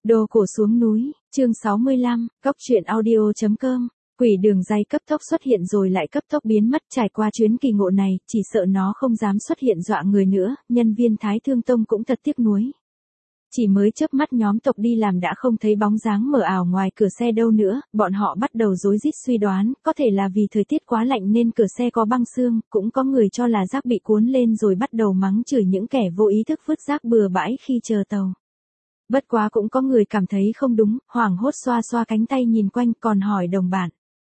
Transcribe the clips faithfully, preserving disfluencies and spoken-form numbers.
Đồ cổ xuống núi, chương sáu mươi lăm, góc truyện audio.com. Quỷ đường dây cấp tốc xuất hiện rồi lại cấp tốc biến mất. Trải qua chuyến kỳ ngộ này, chỉ sợ nó không dám xuất hiện dọa người nữa, nhân viên Thái Thương Tông cũng thật tiếc nuối. Chỉ mới chớp mắt nhóm tộc đi làm đã không thấy bóng dáng mờ ảo ngoài cửa xe đâu nữa, bọn họ bắt đầu rối rít suy đoán, có thể là vì thời tiết quá lạnh nên cửa xe có băng xương, cũng có người cho là rác bị cuốn lên rồi bắt đầu mắng chửi những kẻ vô ý thức vứt rác bừa bãi khi chờ tàu. Bất quá cũng có người cảm thấy không đúng, hoảng hốt xoa xoa cánh tay nhìn quanh còn hỏi đồng bạn.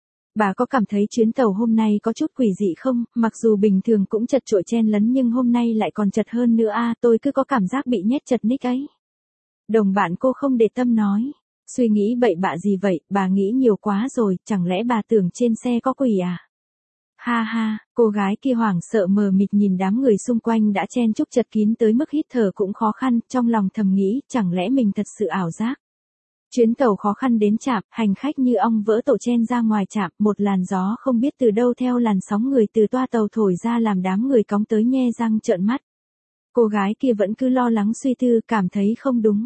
Bà có cảm thấy chuyến tàu hôm nay có chút quỷ dị không, mặc dù bình thường cũng chật chội chen lấn nhưng hôm nay lại còn chật hơn nữa a, tôi cứ có cảm giác bị nhét chật ních ấy. Đồng bạn cô không để tâm nói, suy nghĩ bậy bạ gì vậy, bà nghĩ nhiều quá rồi, chẳng lẽ bà tưởng trên xe có quỷ à? Ha ha, cô gái kia hoảng sợ mờ mịt nhìn đám người xung quanh đã chen chúc chật kín tới mức hít thở cũng khó khăn, trong lòng thầm nghĩ, chẳng lẽ mình thật sự ảo giác. Chuyến tàu khó khăn đến trạm, hành khách như ong vỡ tổ chen ra ngoài trạm, một làn gió không biết từ đâu theo làn sóng người từ toa tàu thổi ra làm đám người cóng tới nhe răng trợn mắt. Cô gái kia vẫn cứ lo lắng suy tư, cảm thấy không đúng.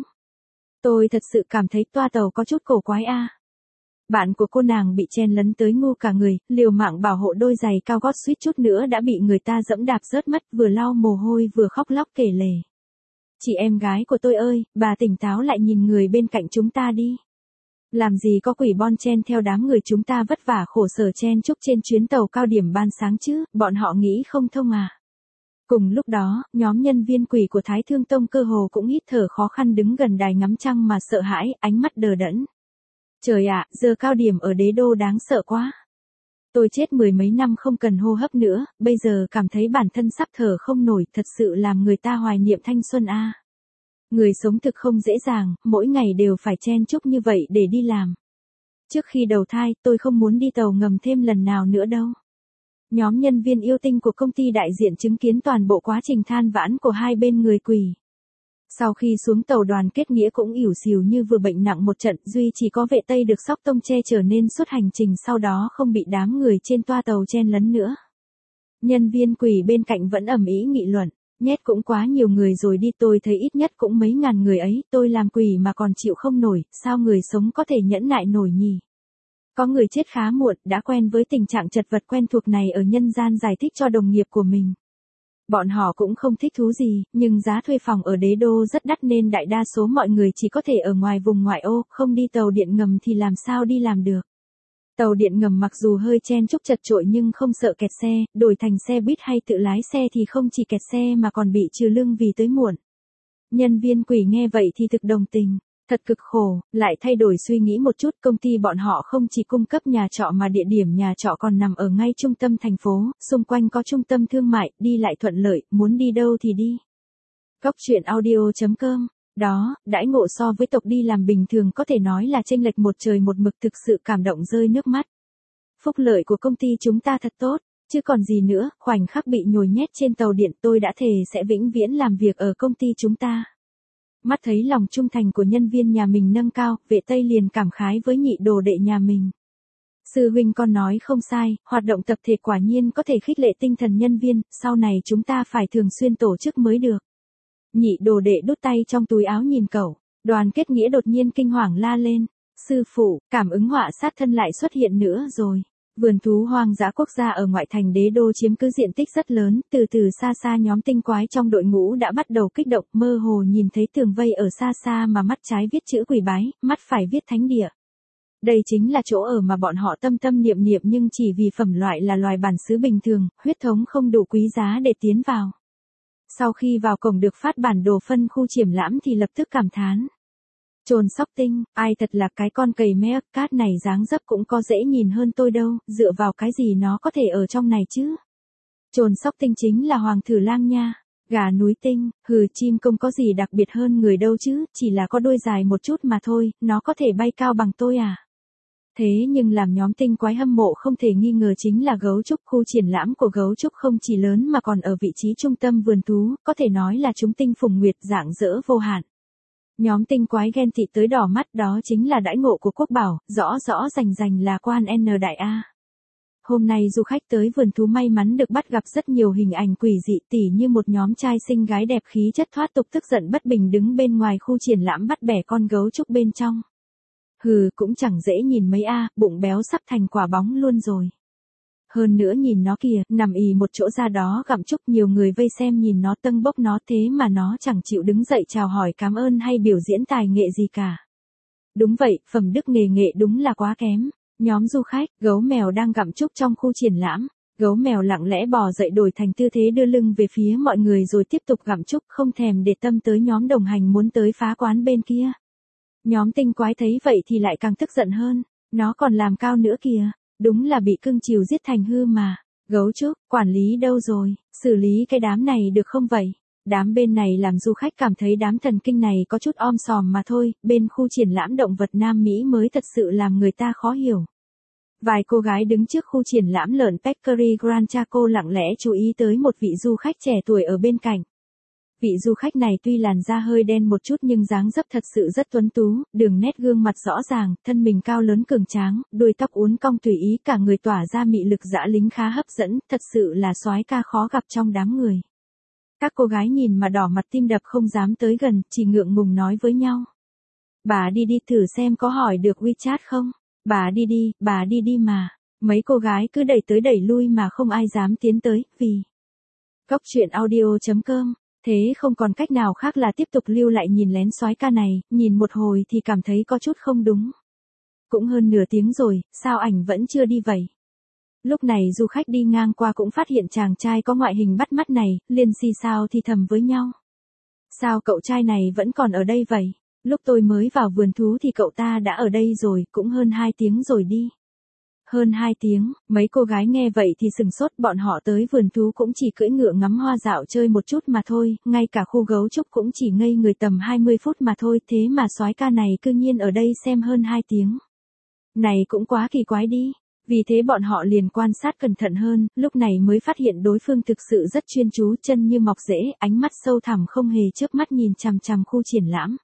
Tôi thật sự cảm thấy toa tàu có chút cổ quái a. Bạn của cô nàng bị chen lấn tới ngu cả người, liều mạng bảo hộ đôi giày cao gót suýt chút nữa đã bị người ta dẫm đạp rớt mất, vừa lau mồ hôi vừa khóc lóc kể lể. Chị em gái của tôi ơi, bà tỉnh táo lại nhìn người bên cạnh chúng ta đi. Làm gì có quỷ bon chen theo đám người chúng ta vất vả khổ sở chen chúc trên chuyến tàu cao điểm ban sáng chứ, bọn họ nghĩ không thông à. Cùng lúc đó, nhóm nhân viên quỷ của Thái Thương Tông cơ hồ cũng hít thở khó khăn đứng gần đài ngắm trăng mà sợ hãi, ánh mắt đờ đẫn. Trời ạ, giờ cao điểm ở đế đô đáng sợ quá. Tôi chết mười mấy năm không cần hô hấp nữa, bây giờ cảm thấy bản thân sắp thở không nổi, thật sự làm người ta hoài niệm thanh xuân a. Người sống thực không dễ dàng, mỗi ngày đều phải chen chúc như vậy để đi làm. Trước khi đầu thai, tôi không muốn đi tàu ngầm thêm lần nào nữa đâu. Nhóm nhân viên yêu tinh của công ty đại diện chứng kiến toàn bộ quá trình than vãn của hai bên người quỷ. Sau khi xuống tàu Đoàn Kết Nghĩa cũng ỉu xìu như vừa bệnh nặng một trận, duy chỉ có vệ Tây được Sóc Tông che chở nên suốt hành trình sau đó không bị đám người trên toa tàu chen lấn nữa. Nhân viên quỷ bên cạnh vẫn ầm ĩ nghị luận, nhét cũng quá nhiều người rồi đi, tôi thấy ít nhất cũng mấy ngàn người ấy, tôi làm quỷ mà còn chịu không nổi, sao người sống có thể nhẫn nại nổi nhỉ? Có người chết khá muộn, đã quen với tình trạng chật vật quen thuộc này ở nhân gian giải thích cho đồng nghiệp của mình. Bọn họ cũng không thích thú gì, nhưng giá thuê phòng ở đế đô rất đắt nên đại đa số mọi người chỉ có thể ở ngoài vùng ngoại ô, không đi tàu điện ngầm thì làm sao đi làm được. Tàu điện ngầm mặc dù hơi chen chúc chật chội nhưng không sợ kẹt xe, đổi thành xe buýt hay tự lái xe thì không chỉ kẹt xe mà còn bị trừ lương vì tới muộn. Nhân viên quỷ nghe vậy thì thực đồng tình. Thật cực khổ, lại thay đổi suy nghĩ một chút, công ty bọn họ không chỉ cung cấp nhà trọ mà địa điểm nhà trọ còn nằm ở ngay trung tâm thành phố, xung quanh có trung tâm thương mại, đi lại thuận lợi, muốn đi đâu thì đi. Góc truyện audio.com. Đó, đãi ngộ so với tộc đi làm bình thường có thể nói là chênh lệch một trời một mực, thực sự cảm động rơi nước mắt. Phúc lợi của công ty chúng ta thật tốt, chứ còn gì nữa, khoảnh khắc bị nhồi nhét trên tàu điện tôi đã thề sẽ vĩnh viễn làm việc ở công ty chúng ta. Mắt thấy lòng trung thành của nhân viên nhà mình nâng cao, vệ Tây liền cảm khái với nhị đồ đệ nhà mình. Sư huynh con nói không sai, hoạt động tập thể quả nhiên có thể khích lệ tinh thần nhân viên, sau này chúng ta phải thường xuyên tổ chức mới được. Nhị đồ đệ đút tay trong túi áo nhìn cậu, Đoàn Kết Nghĩa đột nhiên kinh hoàng la lên. Sư phụ, cảm ứng họa sát thân lại xuất hiện nữa rồi. Vườn thú hoang dã quốc gia ở ngoại thành đế đô chiếm cứ diện tích rất lớn, từ từ xa xa nhóm tinh quái trong đội ngũ đã bắt đầu kích động, mơ hồ nhìn thấy tường vây ở xa xa mà mắt trái viết chữ quỷ bái, mắt phải viết thánh địa. Đây chính là chỗ ở mà bọn họ tâm tâm niệm niệm nhưng chỉ vì phẩm loại là loài bản xứ bình thường, huyết thống không đủ quý giá để tiến vào. Sau khi vào cổng được phát bản đồ phân khu triển lãm thì lập tức cảm thán. Trồn sóc tinh, ai thật là cái con cầy me cát này dáng dấp cũng có dễ nhìn hơn tôi đâu, dựa vào cái gì nó có thể ở trong này chứ. Trồn sóc tinh chính là hoàng thử lang nha. Gà núi tinh, hừ chim công có gì đặc biệt hơn người đâu chứ, chỉ là có đôi dài một chút mà thôi, nó có thể bay cao bằng tôi à. Thế nhưng làm nhóm tinh quái hâm mộ không thể nghi ngờ chính là gấu trúc. Khu triển lãm của gấu trúc không chỉ lớn mà còn ở vị trí trung tâm vườn thú, có thể nói là chúng tinh phùng nguyệt rạng rỡ vô hạn. Nhóm tinh quái ghen tị tới đỏ mắt, đó chính là đãi ngộ của quốc bảo, rõ rõ rành rành là quan N đại A. Hôm nay du khách tới vườn thú may mắn được bắt gặp rất nhiều hình ảnh quỷ dị, tỉ như một nhóm trai xinh gái đẹp khí chất thoát tục tức giận bất bình đứng bên ngoài khu triển lãm bắt bẻ con gấu trúc bên trong. Hừ, cũng chẳng dễ nhìn mấy a, bụng béo sắp thành quả bóng luôn rồi. Hơn nữa nhìn nó kìa, nằm ì một chỗ ra đó gặm trúc, nhiều người vây xem nhìn nó tâng bốc nó thế mà nó chẳng chịu đứng dậy chào hỏi cảm ơn hay biểu diễn tài nghệ gì cả. Đúng vậy, phẩm đức nghề nghệ đúng là quá kém. Nhóm du khách, gấu mèo đang gặm trúc trong khu triển lãm. Gấu mèo lặng lẽ bò dậy đổi thành tư thế đưa lưng về phía mọi người rồi tiếp tục gặm trúc, không thèm để tâm tới nhóm đồng hành muốn tới phá quán bên kia. Nhóm tinh quái thấy vậy thì lại càng tức giận hơn. Nó còn làm cao nữa kìa. Đúng là bị cưng chiều giết thành hư mà. Gấu trúc, quản lý đâu rồi, xử lý cái đám này được không vậy? Đám bên này làm du khách cảm thấy đám thần kinh này có chút om sòm mà thôi, bên khu triển lãm động vật Nam Mỹ mới thật sự làm người ta khó hiểu. Vài cô gái đứng trước khu triển lãm lợn Peccary Grand Chaco lặng lẽ chú ý tới một vị du khách trẻ tuổi ở bên cạnh. Vị du khách này tuy làn da hơi đen một chút nhưng dáng dấp thật sự rất tuấn tú, đường nét gương mặt rõ ràng, thân mình cao lớn cường tráng, đuôi tóc uốn cong tùy ý, cả người tỏa ra mị lực dã lính khá hấp dẫn, thật sự là soái ca khó gặp trong đám người. Các cô gái nhìn mà đỏ mặt tim đập không dám tới gần, chỉ ngượng ngùng nói với nhau. Bà đi đi thử xem có hỏi được WeChat không? Bà đi đi, bà đi đi mà. Mấy cô gái cứ đẩy tới đẩy lui mà không ai dám tiến tới, vì... Cốc truyện audio chấm com. Thế không còn cách nào khác là tiếp tục lưu lại nhìn lén soái ca này, nhìn một hồi thì cảm thấy có chút không đúng. Cũng hơn nửa tiếng rồi, sao ảnh vẫn chưa đi vậy? Lúc này du khách đi ngang qua cũng phát hiện chàng trai có ngoại hình bắt mắt này, liền xì xào thì thầm với nhau. Sao cậu trai này vẫn còn ở đây vậy? Lúc tôi mới vào vườn thú thì cậu ta đã ở đây rồi, cũng hơn hai tiếng rồi đi. Hơn hai tiếng, mấy cô gái nghe vậy thì sừng sốt, bọn họ tới vườn thú cũng chỉ cưỡi ngựa ngắm hoa dạo chơi một chút mà thôi, ngay cả khu gấu trúc cũng chỉ ngây người tầm hai mươi phút mà thôi, thế mà soái ca này cư nhiên ở đây xem hơn hai tiếng. Này cũng quá kỳ quái đi. Vì thế bọn họ liền quan sát cẩn thận hơn, lúc này mới phát hiện đối phương thực sự rất chuyên chú, chân như mọc rễ, ánh mắt sâu thẳm không hề chớp mắt nhìn chằm chằm khu triển lãm.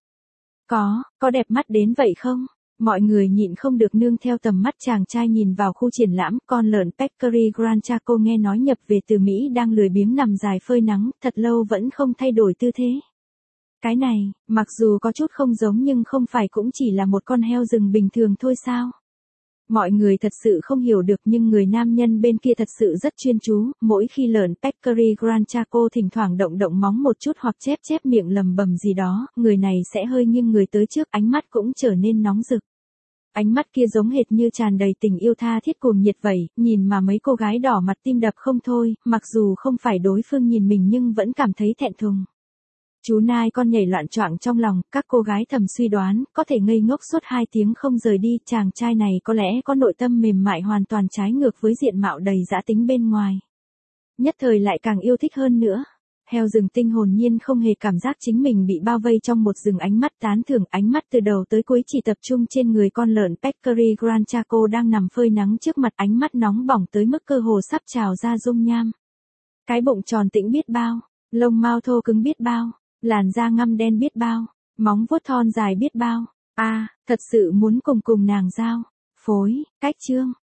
Có, có đẹp mắt đến vậy không? Mọi người nhịn không được nương theo tầm mắt chàng trai nhìn vào khu triển lãm, con lợn Peccary Grand Chaco nghe nói nhập về từ Mỹ đang lười biếng nằm dài phơi nắng, thật lâu vẫn không thay đổi tư thế. Cái này, mặc dù có chút không giống nhưng không phải cũng chỉ là một con heo rừng bình thường thôi sao? Mọi người thật sự không hiểu được nhưng người nam nhân bên kia thật sự rất chuyên chú, mỗi khi lợn Peccary Grand Chaco thỉnh thoảng động động móng một chút hoặc chép chép miệng lầm bầm gì đó, người này sẽ hơi nghiêng người tới trước, ánh mắt cũng trở nên nóng rực. Ánh mắt kia giống hệt như tràn đầy tình yêu tha thiết cuồng nhiệt vậy, nhìn mà mấy cô gái đỏ mặt tim đập không thôi, mặc dù không phải đối phương nhìn mình nhưng vẫn cảm thấy thẹn thùng. Chú nai con nhảy loạn choạng trong lòng, các cô gái thầm suy đoán, có thể ngây ngốc suốt hai tiếng không rời đi, chàng trai này có lẽ có nội tâm mềm mại hoàn toàn trái ngược với diện mạo đầy dã tính bên ngoài. Nhất thời lại càng yêu thích hơn nữa. Heo rừng tinh hồn nhiên không hề cảm giác chính mình bị bao vây trong một rừng ánh mắt tán thưởng, ánh mắt từ đầu tới cuối chỉ tập trung trên người con lợn Peccary Grand Chaco đang nằm phơi nắng trước mặt, ánh mắt nóng bỏng tới mức cơ hồ sắp trào ra dung nham. Cái bụng tròn tĩnh biết bao, lông mao thô cứng biết bao. Làn da ngăm đen biết bao, móng vuốt thon dài biết bao, a, à, thật sự muốn cùng cùng nàng giao, phối, cách chương.